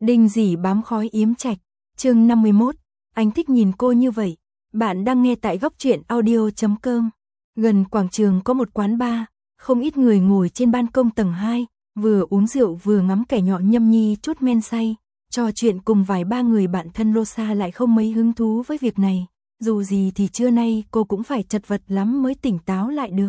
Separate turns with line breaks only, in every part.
Đinh Dĩ bám khói yếm trạch, chương 51, anh thích nhìn cô như vậy. Bạn đang nghe tại góc truyện audio.com. Gần quảng trường có một quán bar, không ít người ngồi trên ban công tầng 2, vừa uống rượu vừa ngắm kẻ nhọ nhâm nhi chút men say, trò chuyện cùng vài ba người bạn thân. Rosa lại không mấy hứng thú với việc này, dù gì thì trưa nay cô cũng phải chật vật lắm mới tỉnh táo lại được.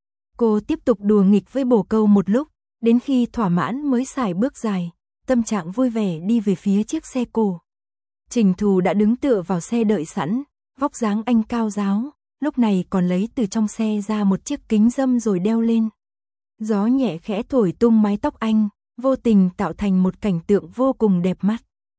Cô tiếp tục đùa nghịch với bồ câu một lúc, đến khi thỏa mãn mới xài bước dài, tâm trạng vui vẻ đi về phía chiếc xe cổ. Trình Thù đã đứng tựa vào xe đợi sẵn, vóc dáng anh cao ráo, lúc này còn lấy từ trong xe ra một chiếc kính râm rồi đeo lên. Gió nhẹ khẽ thổi tung mái tóc anh, vô tình tạo thành một cảnh tượng vô cùng đẹp mắt.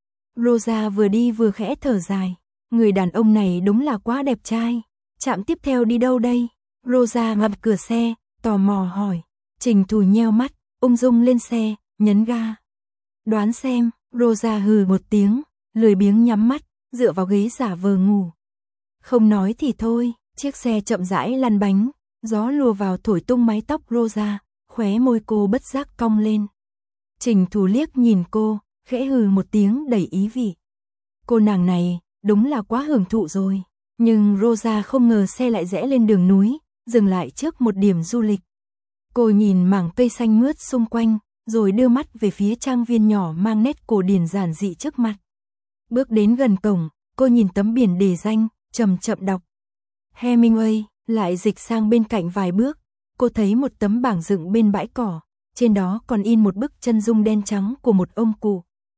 Rosa vừa đi vừa khẽ thở dài, người đàn ông này đúng là quá đẹp trai. Trạm tiếp theo đi đâu đây? Rosa ngậm cửa xe, tò mò hỏi. Trình Thù nheo mắt, ung dung lên xe, nhấn ga. Đoán xem. Rosa hừ một tiếng, lười biếng nhắm mắt, dựa vào ghế giả vờ ngủ. Không nói thì thôi, chiếc xe chậm rãi lăn bánh, gió lùa vào thổi tung mái tóc Rosa, khóe môi cô bất giác cong lên. Trình Thù liếc nhìn cô, khẽ hừ một tiếng đầy ý vị. Cô nàng này, đúng là quá hưởng thụ rồi. Nhưng Rosa không ngờ xe lại rẽ lên đường núi, dừng lại trước một điểm du lịch. Cô nhìn mảng cây xanh mướt xung quanh, rồi đưa mắt về phía trang viên nhỏ mang nét cổ điển giản dị trước mặt. Bước đến gần cổng, cô nhìn tấm biển đề danh, chậm chậm đọc. Hemingway, lại dịch sang bên cạnh vài bước, cô thấy một tấm bảng dựng bên bãi cỏ, trên đó còn in một bức chân dung đen trắng của một ông cụ.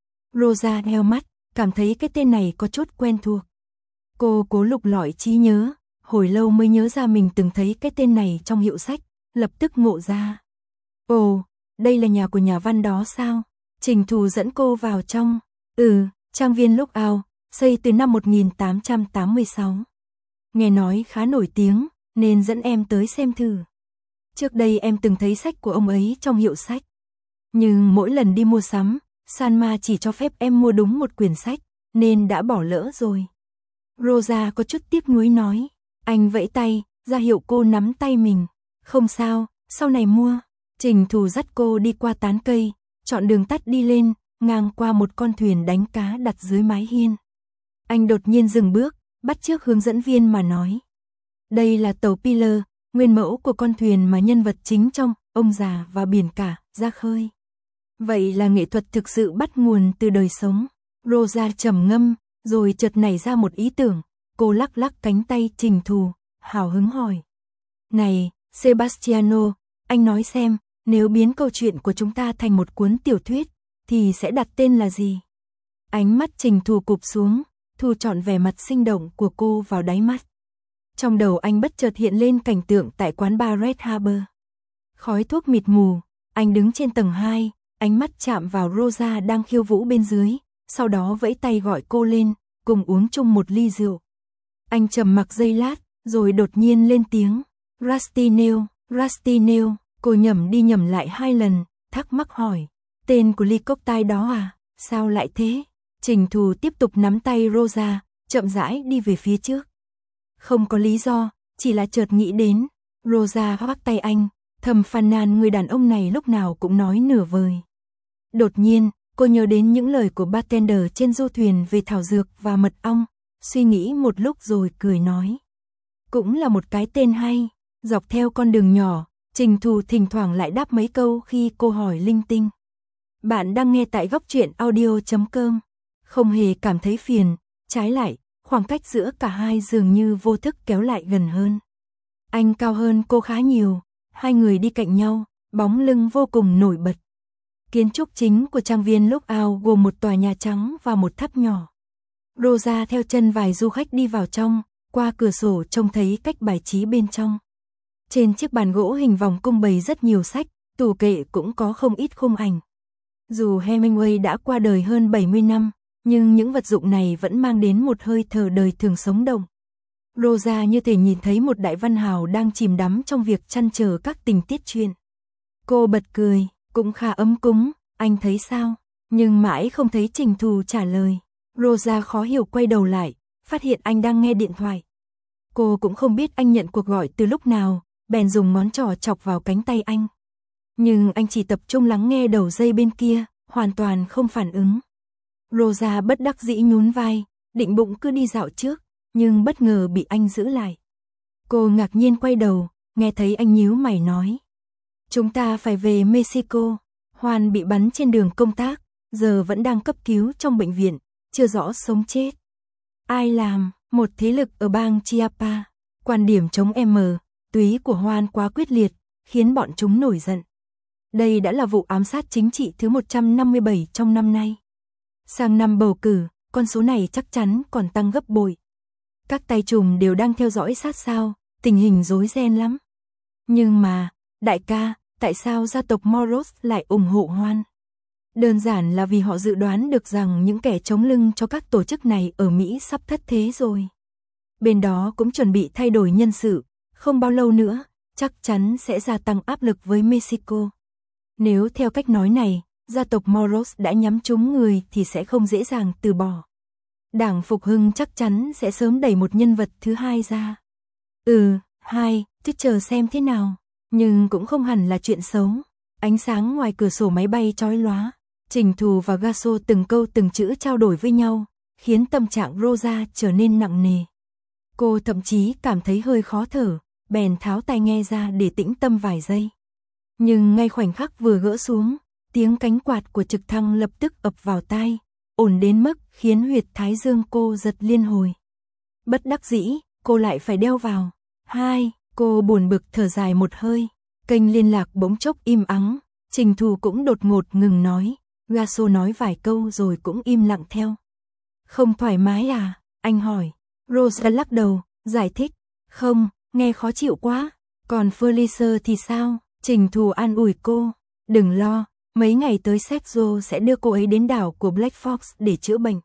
Rosa nheo mắt, cảm thấy cái tên này có chút quen thuộc. Cô cố lục lọi trí nhớ, hồi lâu mới nhớ ra mình từng thấy cái tên này trong hiệu sách, lập tức ngộ ra. Ồ, đây là nhà của nhà văn đó sao? Trình Thù dẫn cô vào trong. Trang viên Lookout, xây từ năm 1886. Nghe nói khá nổi tiếng, nên dẫn em tới xem thử. Trước đây em từng thấy sách của ông ấy trong hiệu sách. Nhưng mỗi lần đi mua sắm, Sanma chỉ cho phép em mua đúng một quyển sách, nên đã bỏ lỡ rồi. Rosa có chút tiếc nuối nói. Anh vẫy tay, ra hiệu cô nắm tay mình. Không sao, sau này mua. Trình Thù dắt cô đi qua tán cây, chọn đường tắt đi lên, ngang qua một con thuyền đánh cá đặt dưới mái hiên. Anh đột nhiên dừng bước, bắt chước hướng dẫn viên mà nói. Đây là tàu Pilar, nguyên mẫu của con thuyền mà nhân vật chính trong Ông già và biển cả ra khơi. Vậy là nghệ thuật thực sự bắt nguồn từ đời sống. Rosa trầm ngâm, rồi chợt nảy ra một ý tưởng. Cô lắc lắc cánh tay Trình Thù, hào hứng hỏi. Này, Sebastiano, anh nói xem, nếu biến câu chuyện của chúng ta thành một cuốn tiểu thuyết, thì sẽ đặt tên là gì? Ánh mắt Trình Thù cụp xuống, thu trọn vẻ mặt sinh động của cô vào đáy mắt. Trong đầu anh bất chợt hiện lên cảnh tượng tại quán bar Red Harbor. Khói thuốc mịt mù, anh đứng trên tầng 2, ánh mắt chạm vào Rosa đang khiêu vũ bên dưới, sau đó vẫy tay gọi cô lên, cùng uống chung một ly rượu. Anh trầm mặc giây lát, rồi đột nhiên lên tiếng. Rusty Nail, cô nhẩm đi nhẩm lại 2 lần, thắc mắc hỏi. Tên của ly cocktail đó à, sao lại thế? Trình Thù tiếp tục nắm tay Rosa, chậm rãi đi về phía trước. Không có lý do, chỉ là chợt nghĩ đến. Rosa bắt tay anh, thầm phàn nàn người đàn ông này lúc nào cũng nói nửa vời. Đột nhiên, cô nhớ đến những lời của bartender trên du thuyền về thảo dược và mật ong, suy nghĩ một lúc rồi cười nói. Cũng là một cái tên hay. Dọc theo con đường nhỏ, Trình Thù thỉnh thoảng lại đáp mấy câu khi cô hỏi linh tinh. Bạn đang nghe tại góc truyện audio.com. Không hề cảm thấy phiền, trái lại, khoảng cách giữa cả hai dường như vô thức kéo lại gần hơn. Anh cao hơn cô khá nhiều, hai người đi cạnh nhau, bóng lưng vô cùng nổi bật. Kiến trúc chính của trang viên Lookout gồm một tòa nhà trắng và một tháp nhỏ. Rosa theo chân vài du khách đi vào trong, qua cửa sổ trông thấy cách bài trí bên trong. Trên chiếc bàn gỗ hình vòng cung bày rất nhiều sách, tủ kệ cũng có không ít khung ảnh. Dù Hemingway đã qua đời hơn 70 năm, nhưng những vật dụng này vẫn mang đến một hơi thở đời thường sống động. Rosa như thể nhìn thấy một đại văn hào đang chìm đắm trong việc trăn trở các tình tiết truyện. Cô bật cười, cũng khá ấm cúng, anh thấy sao? Nhưng mãi không thấy Trình Thù trả lời. Rosa khó hiểu quay đầu lại, phát hiện anh đang nghe điện thoại. Cô cũng không biết anh nhận cuộc gọi từ lúc nào, bèn dùng ngón trỏ chọc vào cánh tay anh. Nhưng anh chỉ tập trung lắng nghe đầu dây bên kia, hoàn toàn không phản ứng. Rosa bất đắc dĩ nhún vai, định bụng cứ đi dạo trước, nhưng bất ngờ bị anh giữ lại. Cô ngạc nhiên quay đầu, nghe thấy anh nhíu mày nói. Chúng ta phải về Mexico. Juan bị bắn trên đường công tác, giờ vẫn đang cấp cứu trong bệnh viện, chưa rõ sống chết. Ai làm? Một thế lực ở bang Chiapas. Quan điểm chống M, túy của Juan quá quyết liệt, khiến bọn chúng nổi giận. Đây đã là vụ ám sát chính trị thứ 157 trong năm nay. Sang năm bầu cử, con số này chắc chắn còn tăng gấp bội. Các tay trùm đều đang theo dõi sát sao, tình hình rối ren lắm. Nhưng mà, đại ca, tại sao gia tộc Moros lại ủng hộ Juan? Đơn giản là vì họ dự đoán được rằng những kẻ chống lưng cho các tổ chức này ở Mỹ sắp thất thế rồi. Bên đó cũng chuẩn bị thay đổi nhân sự, không bao lâu nữa, chắc chắn sẽ gia tăng áp lực với Mexico. Nếu theo cách nói này, gia tộc Moros đã nhắm trúng người thì sẽ không dễ dàng từ bỏ. Đảng Phục Hưng chắc chắn sẽ sớm đẩy một nhân vật thứ hai ra. Cứ chờ xem thế nào. Nhưng cũng không hẳn là chuyện xấu. Ánh sáng ngoài cửa sổ máy bay chói lóa. Trình Thù và Gasso từng câu từng chữ trao đổi với nhau, khiến tâm trạng Rosa trở nên nặng nề. Cô thậm chí cảm thấy hơi khó thở, bèn tháo tai nghe ra để tĩnh tâm vài giây. Nhưng ngay khoảnh khắc vừa gỡ xuống, tiếng cánh quạt của trực thăng lập tức ập vào tai, ổn đến mức khiến huyệt thái dương cô giật liên hồi. Bất đắc dĩ, cô lại phải đeo vào. Cô buồn bực thở dài một hơi. Kênh liên lạc bỗng chốc im ắng, Trình Thù cũng đột ngột ngừng nói. Gasso nói vài câu rồi cũng im lặng theo. Không thoải mái à? Anh hỏi. Rosa lắc đầu, giải thích. Không, nghe khó chịu quá. Còn Felicia thì sao? Trình Thù an ủi cô. Đừng lo, mấy ngày tới Sergio sẽ đưa cô ấy đến đảo của Black Fox để chữa bệnh.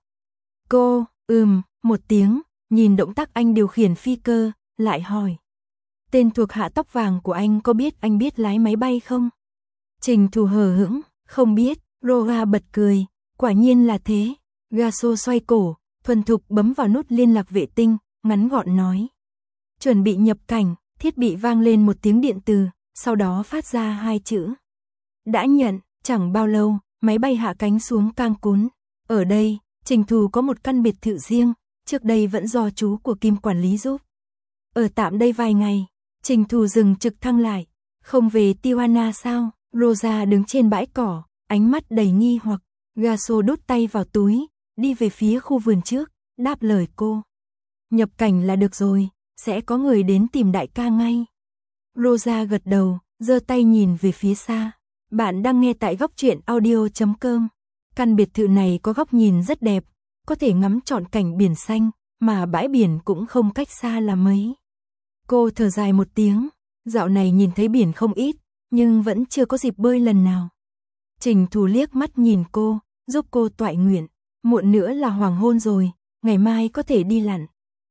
Cô, một tiếng, nhìn động tác anh điều khiển phi cơ, lại hỏi. Tên thuộc hạ tóc vàng của anh có biết anh biết lái máy bay không? Trình Thù hờ hững, không biết. Rosa bật cười, quả nhiên là thế. Gasso xoay cổ, thuần thục bấm vào nút liên lạc vệ tinh, ngắn gọn nói. Chuẩn bị nhập cảnh, thiết bị vang lên một tiếng điện từ, sau đó phát ra 2 chữ. Đã nhận, chẳng bao lâu, máy bay hạ cánh xuống Cancún. Ở đây, Trình Thù có một căn biệt thự riêng, trước đây vẫn do chú của Kim quản lý giúp. Ở tạm đây vài ngày, Trình Thù dừng trực thăng lại. Không về Tijuana sao? Rosa đứng trên bãi cỏ, ánh mắt đầy nghi hoặc. Gasso đút tay vào túi, đi về phía khu vườn trước, đáp lời cô. Nhập cảnh là được rồi, sẽ có người đến tìm đại ca ngay. Rosa gật đầu, giơ tay nhìn về phía xa. Bạn đang nghe tại góc truyện audio.com. Căn biệt thự này có góc nhìn rất đẹp, có thể ngắm trọn cảnh biển xanh, mà bãi biển cũng không cách xa là mấy. Cô thở dài một tiếng, dạo này nhìn thấy biển không ít, nhưng vẫn chưa có dịp bơi lần nào. Trình Thù liếc mắt nhìn cô, giúp cô toại nguyện. Muộn nữa là hoàng hôn rồi, ngày mai có thể đi lặn.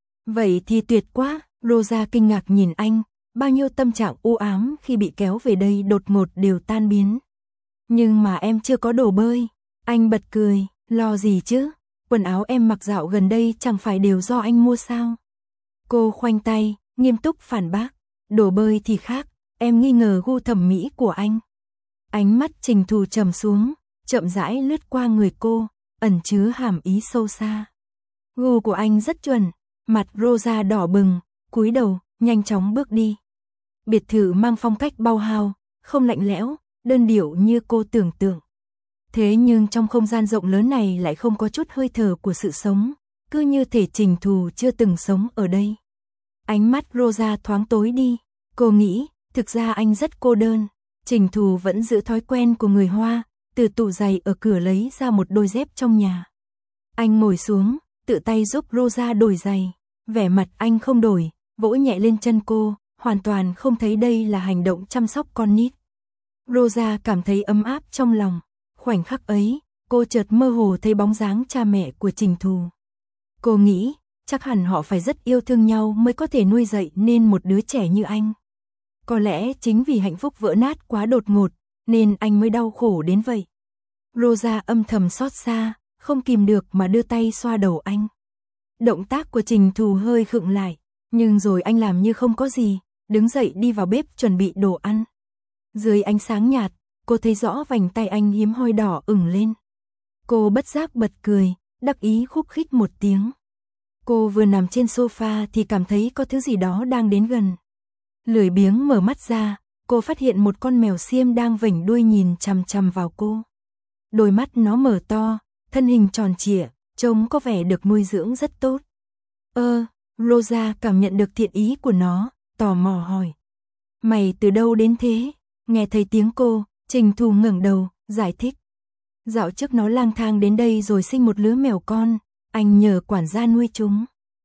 Vậy thì tuyệt quá, Rosa kinh ngạc nhìn anh, bao nhiêu tâm trạng u ám khi bị kéo về đây đột ngột đều tan biến. Nhưng mà em chưa có đồ bơi. Anh bật cười, lo gì chứ, quần áo em mặc dạo gần đây chẳng phải đều do anh mua sao. Cô khoanh tay, nghiêm túc phản bác, đồ bơi thì khác, em nghi ngờ gu thẩm mỹ của anh. Ánh mắt Trình Thù trầm xuống, chậm rãi lướt qua người cô, ẩn chứa hàm ý sâu xa. Gu của anh rất chuẩn. Mặt Rosa đỏ bừng, cúi đầu, nhanh chóng bước đi. Biệt thự mang phong cách Bauhaus, không lạnh lẽo, đơn điệu như cô tưởng tượng. Thế nhưng trong không gian rộng lớn này lại không có chút hơi thở của sự sống, cứ như thể Trình Thù chưa từng sống ở đây. Ánh mắt Rosa thoáng tối đi, cô nghĩ, thực ra anh rất cô đơn. Trình Thù vẫn giữ thói quen của người Hoa, từ tủ giày ở cửa lấy ra một đôi dép trong nhà. Anh ngồi xuống, tự tay giúp Rosa đổi giày. Vẻ mặt anh không đổi, vỗ nhẹ lên chân cô, hoàn toàn không thấy đây là hành động chăm sóc con nít. Rosa cảm thấy ấm áp trong lòng. Khoảnh khắc ấy, cô chợt mơ hồ thấy bóng dáng cha mẹ của Trình Thù. Cô nghĩ, chắc hẳn họ phải rất yêu thương nhau mới có thể nuôi dạy nên một đứa trẻ như anh. Có lẽ chính vì hạnh phúc vỡ nát quá đột ngột, nên anh mới đau khổ đến vậy. Rosa âm thầm xót xa, không kìm được mà đưa tay xoa đầu anh. Động tác của Trình Thù hơi khựng lại, nhưng rồi anh làm như không có gì, đứng dậy đi vào bếp chuẩn bị đồ ăn. Dưới ánh sáng nhạt, cô thấy rõ vành tay anh hiếm hoi đỏ ửng lên. Cô bất giác bật cười, đắc ý khúc khích một tiếng. Cô vừa nằm trên sofa thì cảm thấy có thứ gì đó đang đến gần. Lười biếng mở mắt ra, cô phát hiện một con mèo xiêm đang vểnh đuôi nhìn chằm chằm vào cô. Đôi mắt nó mở to, thân hình tròn trịa, trông có vẻ được nuôi dưỡng rất tốt. Rosa cảm nhận được thiện ý của nó, tò mò hỏi. Mày từ đâu đến thế? Nghe thấy tiếng cô, Trình Thù ngẩng đầu, giải thích. Dạo trước nó lang thang đến đây rồi sinh một lứa mèo con, anh nhờ quản gia nuôi chúng.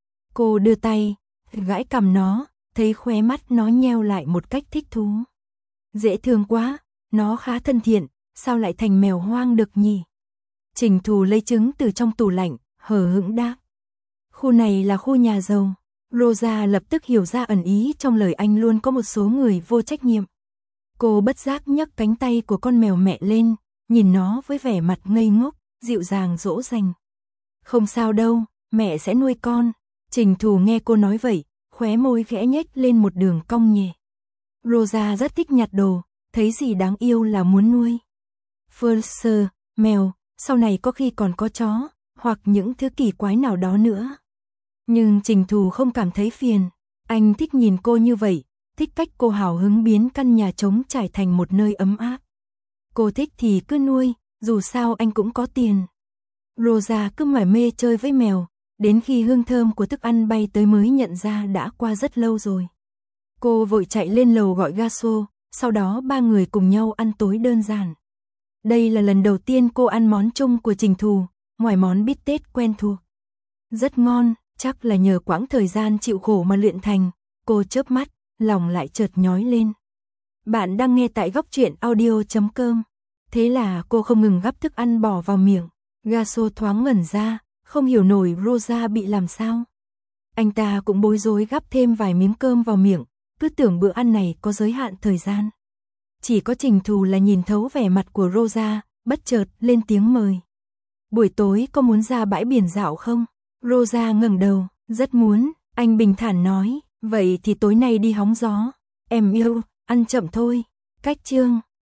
Cô đưa tay, gãi cằm nó, thấy khóe mắt nó nheo lại một cách thích thú. Dễ thương quá, nó khá thân thiện, sao lại thành mèo hoang được nhỉ? Trình Thù lấy trứng từ trong tủ lạnh, hờ hững đáp. Khu này là khu nhà giàu. Rosa lập tức hiểu ra ẩn ý trong lời anh luôn có một số người vô trách nhiệm. Cô bất giác nhấc cánh tay của con mèo mẹ lên, nhìn nó với vẻ mặt ngây ngốc, dịu dàng dỗ dành. Không sao đâu, mẹ sẽ nuôi con. Trình Thù nghe cô nói vậy, khóe môi khẽ nhếch lên một đường cong nhẹ. Rosa rất thích nhặt đồ, thấy gì đáng yêu là muốn nuôi. Furser, mèo, sau này có khi còn có chó, hoặc những thứ kỳ quái nào đó nữa. Nhưng Trình Thù không cảm thấy phiền, anh thích nhìn cô như vậy, thích cách cô hào hứng biến căn nhà trống trải thành một nơi ấm áp. Cô thích thì cứ nuôi, dù sao anh cũng có tiền. Rosa cứ mải mê chơi với mèo, đến khi hương thơm của thức ăn bay tới mới nhận ra đã qua rất lâu rồi. Cô vội chạy lên lầu gọi garçon, sau đó ba người cùng nhau ăn tối đơn giản. Đây là lần đầu tiên cô ăn món chung của Trình Thù, ngoài món bít tết quen thuộc. Rất ngon, chắc là nhờ quãng thời gian chịu khổ mà luyện thành. Cô chớp mắt, lòng lại chợt nhói lên. Bạn đang nghe tại Góc Truyện Audio.com. Thế là cô không ngừng gắp thức ăn bỏ vào miệng. Garçon thoáng ngẩn ra, không hiểu nổi Rosa bị làm sao. Anh ta cũng bối rối gắp thêm vài miếng cơm vào miệng, cứ tưởng bữa ăn này có giới hạn thời gian. Chỉ có Trình Thù là nhìn thấu vẻ mặt của Rosa, bất chợt lên tiếng mời. Buổi tối có muốn ra bãi biển dạo không? Rosa ngẩng đầu, rất muốn, anh bình thản nói, vậy thì tối nay đi hóng gió. Em yêu, ăn chậm thôi. Cách chương